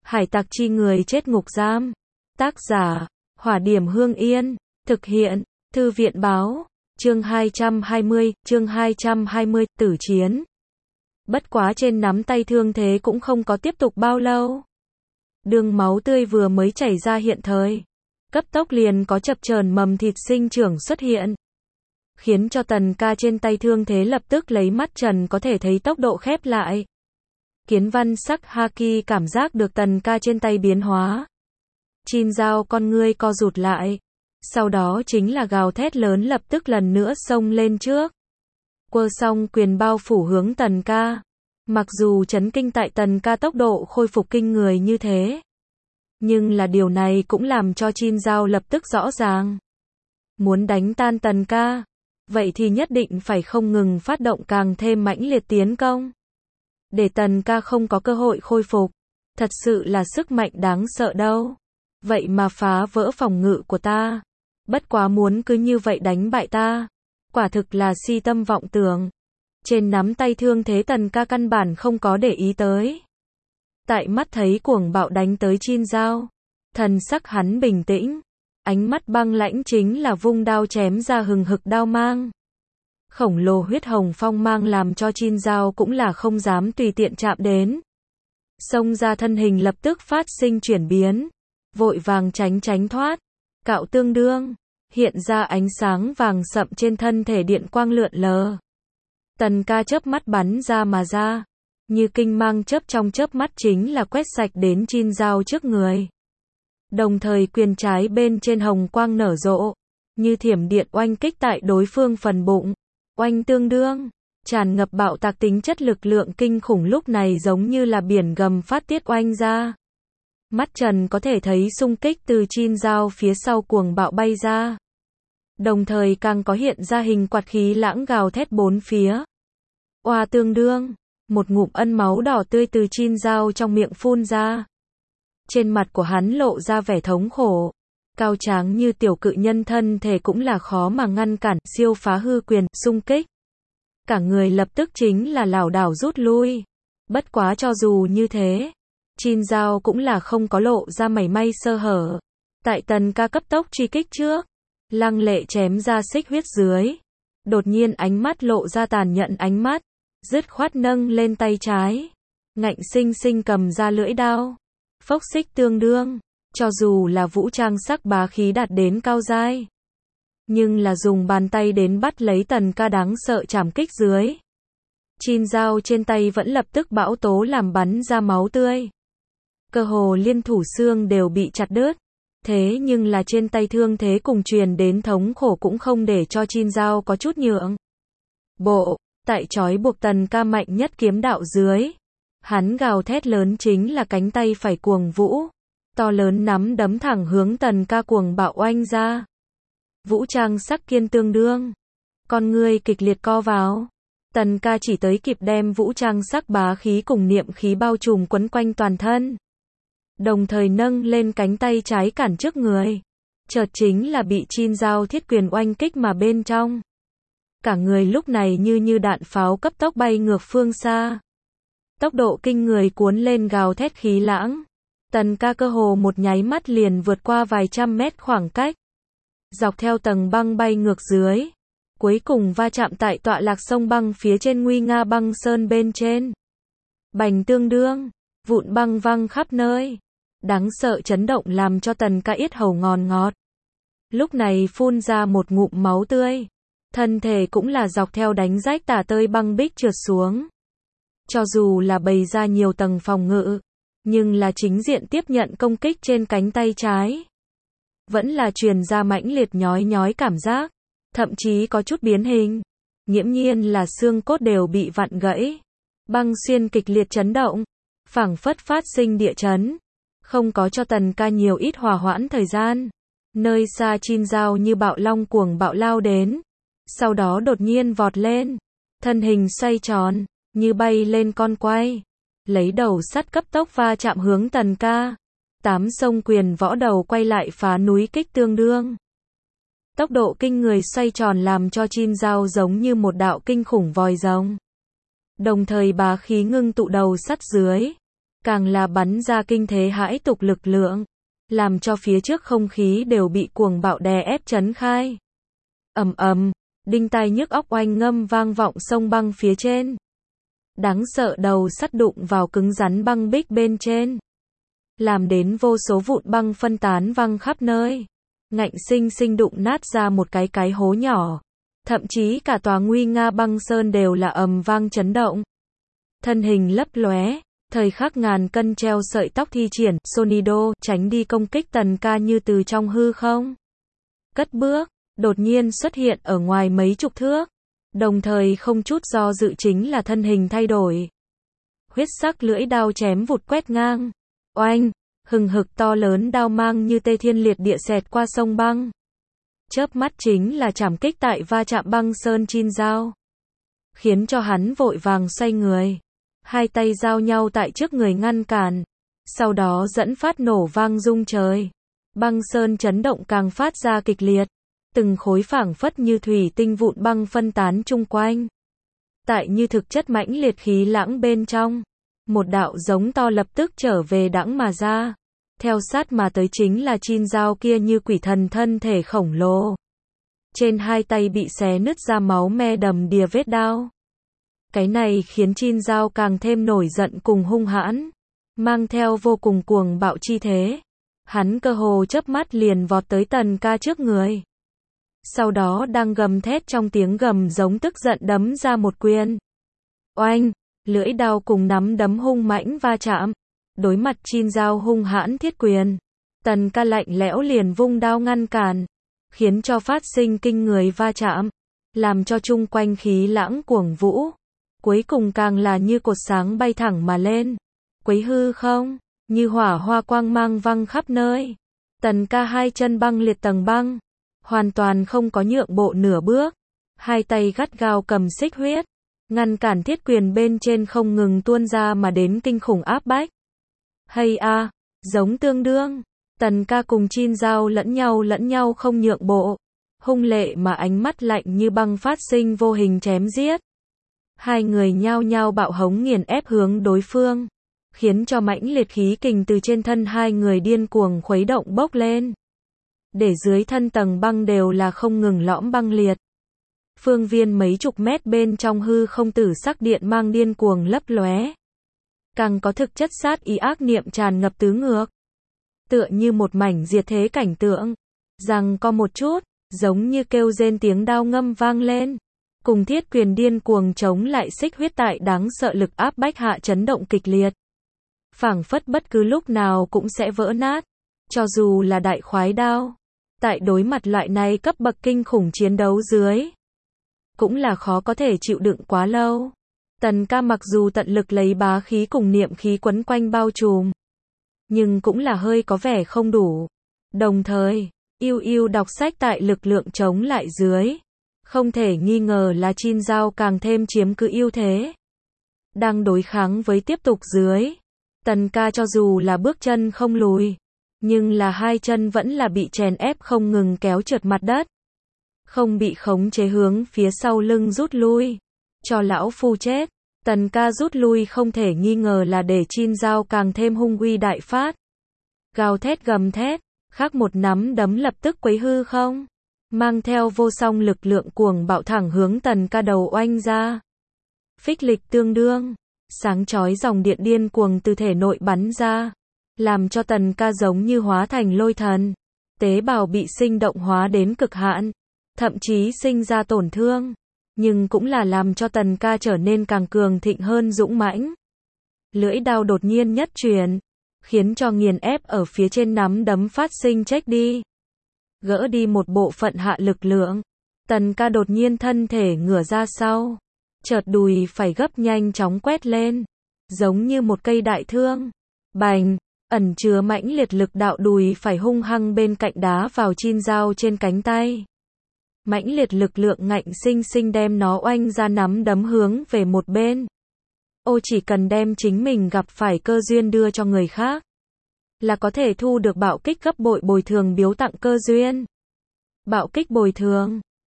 Hải tặc chi người chết ngục giam. Tác giả, Hỏa Điểm Hương Yên. Thực hiện, Thư viện Báo. Chương 220, tử chiến. Bất quá trên nắm tay thương thế cũng không có tiếp tục bao lâu. Đường máu tươi vừa mới chảy ra hiện thời. Cấp tốc liền có chập chờn mầm thịt sinh trưởng xuất hiện. Khiến cho Tần Ca trên tay thương thế lập tức lấy mắt trần có thể thấy tốc độ khép lại. Kiến văn sắc Haki cảm giác được Tần Ca trên tay biến hóa. Chin dao con ngươi co rụt lại. Sau đó chính là gào thét lớn lập tức lần nữa xông lên trước. Quơ xong quyền bao phủ hướng Tần Ca. Mặc dù chấn kinh tại Tần Ca tốc độ khôi phục kinh người như thế. Nhưng là điều này cũng làm cho Chin dao lập tức rõ ràng. Muốn đánh tan Tần Ca. Vậy thì nhất định phải không ngừng phát động càng thêm mãnh liệt tiến công. Để Tần Ca không có cơ hội khôi phục. Thật sự là sức mạnh đáng sợ đâu. Vậy mà phá vỡ phòng ngự của ta. Bất quá muốn cứ như vậy đánh bại ta. Quả thực là si tâm vọng tưởng. Trên nắm tay thương thế Tần Ca căn bản không có để ý tới. Tại mắt thấy cuồng bạo đánh tới Chin dao. Thần sắc hắn bình tĩnh. Ánh mắt băng lãnh chính là vung đao chém ra hừng hực đao mang. Khổng lồ huyết hồng phong mang làm cho Chin dao cũng là không dám tùy tiện chạm đến. Xông ra thân hình lập tức phát sinh chuyển biến. Vội vàng tránh thoát. Cạo tương đương. Hiện ra ánh sáng vàng sậm trên thân thể điện quang lượn lờ. Tần Ca chớp mắt bắn ra mà ra. Như kinh mang chớp trong chớp mắt chính là quét sạch đến Chin dao trước người. Đồng thời quyền trái bên trên hồng quang nở rộ. Như thiểm điện oanh kích tại đối phương phần bụng. Oanh tương đương. Tràn ngập bạo tạc tính chất lực lượng kinh khủng lúc này giống như là biển gầm phát tiết oanh ra. Mắt trần có thể thấy xung kích từ Chin dao phía sau cuồng bạo bay ra. Đồng thời càng có hiện ra hình quạt khí lãng gào thét bốn phía. Oa tương đương. Một ngụm ân máu đỏ tươi từ Chin dao trong miệng phun ra. Trên mặt của hắn lộ ra vẻ thống khổ. Cao tráng như tiểu cự nhân thân thể cũng là khó mà ngăn cản siêu phá hư quyền xung kích. Cả người lập tức chính là lảo đảo rút lui. Bất quá cho dù như thế. Chin dao cũng là không có lộ ra mảy may sơ hở. Tại Tần Ca cấp tốc truy kích trước. Lăng lệ chém ra xích huyết dưới. Đột nhiên ánh mắt lộ ra tàn nhẫn ánh mắt. Dứt khoát nâng lên tay trái. Ngạnh sinh sinh cầm ra lưỡi đao. Phốc xích tương đương. Cho dù là vũ trang sắc bá khí đạt đến cao giai. Nhưng là dùng bàn tay đến bắt lấy Tần Ca đáng sợ chảm kích dưới. Chin dao trên tay vẫn lập tức bão tố làm bắn ra máu tươi. Cơ hồ liên thủ xương đều bị chặt đứt. Thế nhưng là trên tay thương thế cùng truyền đến thống khổ cũng không để cho Chin dao có chút nhượng. Bộ, tại trói buộc Tần Ca mạnh nhất kiếm đạo dưới. Hắn gào thét lớn chính là cánh tay phải cuồng vũ. To lớn nắm đấm thẳng hướng Tần Ca cuồng bạo oanh ra. Vũ trang sắc kiên tương đương. Con ngươi kịch liệt co vào. Tần Ca chỉ tới kịp đem vũ trang sắc bá khí cùng niệm khí bao trùm quấn quanh toàn thân. Đồng thời nâng lên cánh tay trái cản trước người. Chợt chính là bị Chin dao thiết quyền oanh kích mà bên trong. Cả người lúc này như đạn pháo cấp tốc bay ngược phương xa. Tốc độ kinh người cuốn lên gào thét khí lãng. Tần Ca cơ hồ một nháy mắt liền vượt qua vài trăm mét khoảng cách. Dọc theo tầng băng bay ngược dưới. Cuối cùng va chạm tại tọa lạc sông băng phía trên nguy nga băng sơn bên trên. Bành tương đương. Vụn băng văng khắp nơi. Đáng sợ chấn động làm cho Tần Ca yết hầu ngòn ngọt. Lúc này phun ra một ngụm máu tươi. Thân thể cũng là dọc theo đánh rách tả tơi băng bích trượt xuống. Cho dù là bày ra nhiều tầng phòng ngự. Nhưng là chính diện tiếp nhận công kích trên cánh tay trái. Vẫn là truyền ra mãnh liệt nhói cảm giác. Thậm chí có chút biến hình. Nghiễm nhiên là xương cốt đều bị vặn gãy. Băng xuyên kịch liệt chấn động. Phảng phất phát sinh địa chấn. Không có cho Tần Ca nhiều ít hòa hoãn thời gian. Nơi xa Chin dao như bạo long cuồng bạo lao đến. Sau đó đột nhiên vọt lên. Thân hình xoay tròn. Như bay lên con quay. Lấy đầu sắt cấp tốc va chạm hướng Tần Ca. 8 sông quyền võ đầu quay lại phá núi kích tương đương. Tốc độ kinh người xoay tròn làm cho Chin dao giống như một đạo kinh khủng vòi rồng. Đồng thời bá khí ngưng tụ đầu sắt dưới. càng là bắn ra kinh thế hãi tục lực lượng, làm cho phía trước không khí đều bị cuồng bạo đè ép chấn khai. Ầm ầm, đinh tai nhức óc oanh ngâm vang vọng sông băng phía trên. Đáng sợ đầu sắt đụng vào cứng rắn băng bích bên trên, làm đến vô số vụn băng phân tán văng khắp nơi, ngạnh sinh sinh đụng nát ra một cái hố nhỏ. Thậm chí cả tòa nguy nga băng sơn đều là ầm vang chấn động. Thân hình lấp lóe, thời khắc ngàn cân treo sợi tóc thi triển, Sonido, tránh đi công kích Tần Ca như từ trong hư không. Cất bước, đột nhiên xuất hiện ở ngoài mấy chục thước, đồng thời không chút do dự chính là thân hình thay đổi. Huyết sắc lưỡi đao chém vụt quét ngang. Oanh, hừng hực to lớn đao mang như tê thiên liệt địa xẹt qua sông băng. Chớp mắt chính là chảm kích tại va chạm băng sơn Chin Giao, khiến cho hắn vội vàng xoay người, hai tay giao nhau tại trước người ngăn cản, sau đó dẫn phát nổ vang rung trời. Băng sơn chấn động càng phát ra kịch liệt, từng khối phảng phất như thủy tinh vụn băng phân tán chung quanh. Tại như thực chất mãnh liệt khí lãng bên trong, một đạo giống to lập tức trở về đãng mà ra. Theo sát mà tới chính là Chin Giao kia như quỷ thần thân thể khổng lồ. Trên hai tay bị xé nứt ra máu me đầm đìa vết đao. Cái này khiến Chin Giao càng thêm nổi giận cùng hung hãn, mang theo vô cùng cuồng bạo chi thế. Hắn cơ hồ chớp mắt liền vọt tới Tần Ca trước người. Sau đó đang gầm thét trong tiếng gầm giống tức giận đấm ra một quyền. Oanh, lưỡi đao cùng nắm đấm hung mãnh va chạm. Đối mặt Chin Giao hung hãn thiết quyền, Tần Ca lạnh lẽo liền vung đao ngăn cản, khiến cho phát sinh kinh người va chạm, làm cho chung quanh khí lãng cuồng vũ, cuối cùng càng là như cột sáng bay thẳng mà lên, quấy hư không, như hỏa hoa quang mang văng khắp nơi. Tần Ca hai chân băng liệt tầng băng, hoàn toàn không có nhượng bộ nửa bước, hai tay gắt gao cầm xích huyết, ngăn cản thiết quyền bên trên không ngừng tuôn ra mà đến kinh khủng áp bách. Hay a, giống tương đương, Tần Ca cùng Chin Giao lẫn nhau không nhượng bộ, hung lệ mà ánh mắt lạnh như băng phát sinh vô hình chém giết. Hai người nhao nhao bạo hống nghiền ép hướng đối phương, khiến cho mãnh liệt khí kình từ trên thân hai người điên cuồng khuấy động bốc lên. Để dưới thân tầng băng đều là không ngừng lõm băng liệt. Phương viên mấy chục mét bên trong hư không tử sắc điện mang điên cuồng lấp lóe. Càng có thực chất sát ý ác niệm tràn ngập tứ ngược. Tựa như một mảnh diệt thế cảnh tượng. Rằng có một chút, giống như kêu rên tiếng đao ngâm vang lên. Cùng thiết quyền điên cuồng chống lại xích huyết tại đáng sợ lực áp bách hạ chấn động kịch liệt. Phảng phất bất cứ lúc nào cũng sẽ vỡ nát. Cho dù là đại khoái đao. Tại đối mặt loại này cấp bậc kinh khủng chiến đấu dưới, cũng là khó có thể chịu đựng quá lâu. Tần Ca mặc dù tận lực lấy bá khí cùng niệm khí quấn quanh bao trùm, nhưng cũng là hơi có vẻ không đủ. Đồng thời, yêu đọc sách tại lực lượng chống lại dưới, không thể nghi ngờ là Chin Giao càng thêm chiếm cứ ưu thế. Đang đối kháng với tiếp tục dưới, Tần Ca cho dù là bước chân không lùi, nhưng là hai chân vẫn là bị chèn ép không ngừng kéo trượt mặt đất. Không bị khống chế hướng phía sau lưng rút lui. Cho lão phu chết. Tần Ca rút lui không thể nghi ngờ là để Chin Giao càng thêm hung uy đại phát. Gào thét gầm thét, khác một nắm đấm lập tức quấy hư không, mang theo vô song lực lượng cuồng bạo thẳng hướng Tần Ca đầu oanh ra. Phích lịch tương đương, sáng chói dòng điện điên cuồng từ thể nội bắn ra, làm cho Tần Ca giống như hóa thành lôi thần. Tế bào bị sinh động hóa đến cực hạn, thậm chí sinh ra tổn thương, nhưng cũng là làm cho Tần Ca trở nên càng cường thịnh hơn dũng mãnh. Lưỡi đao đột nhiên nhất truyền, khiến cho nghiền ép ở phía trên nắm đấm phát sinh chết đi. Gỡ đi một bộ phận hạ lực lượng, Tần Ca đột nhiên thân thể ngửa ra sau, chợt đùi phải gấp nhanh chóng quét lên, giống như một cây đại thương. Bành, ẩn chứa mãnh liệt lực đạo đùi phải hung hăng bên cạnh đá vào Chin Giao trên cánh tay. Mãnh liệt lực lượng ngạnh sinh sinh đem nó oanh ra nắm đấm hướng về một bên. Ô, chỉ cần đem chính mình gặp phải cơ duyên đưa cho người khác, là có thể thu được bạo kích gấp bội bồi thường biếu tặng cơ duyên. Bạo kích bồi thường,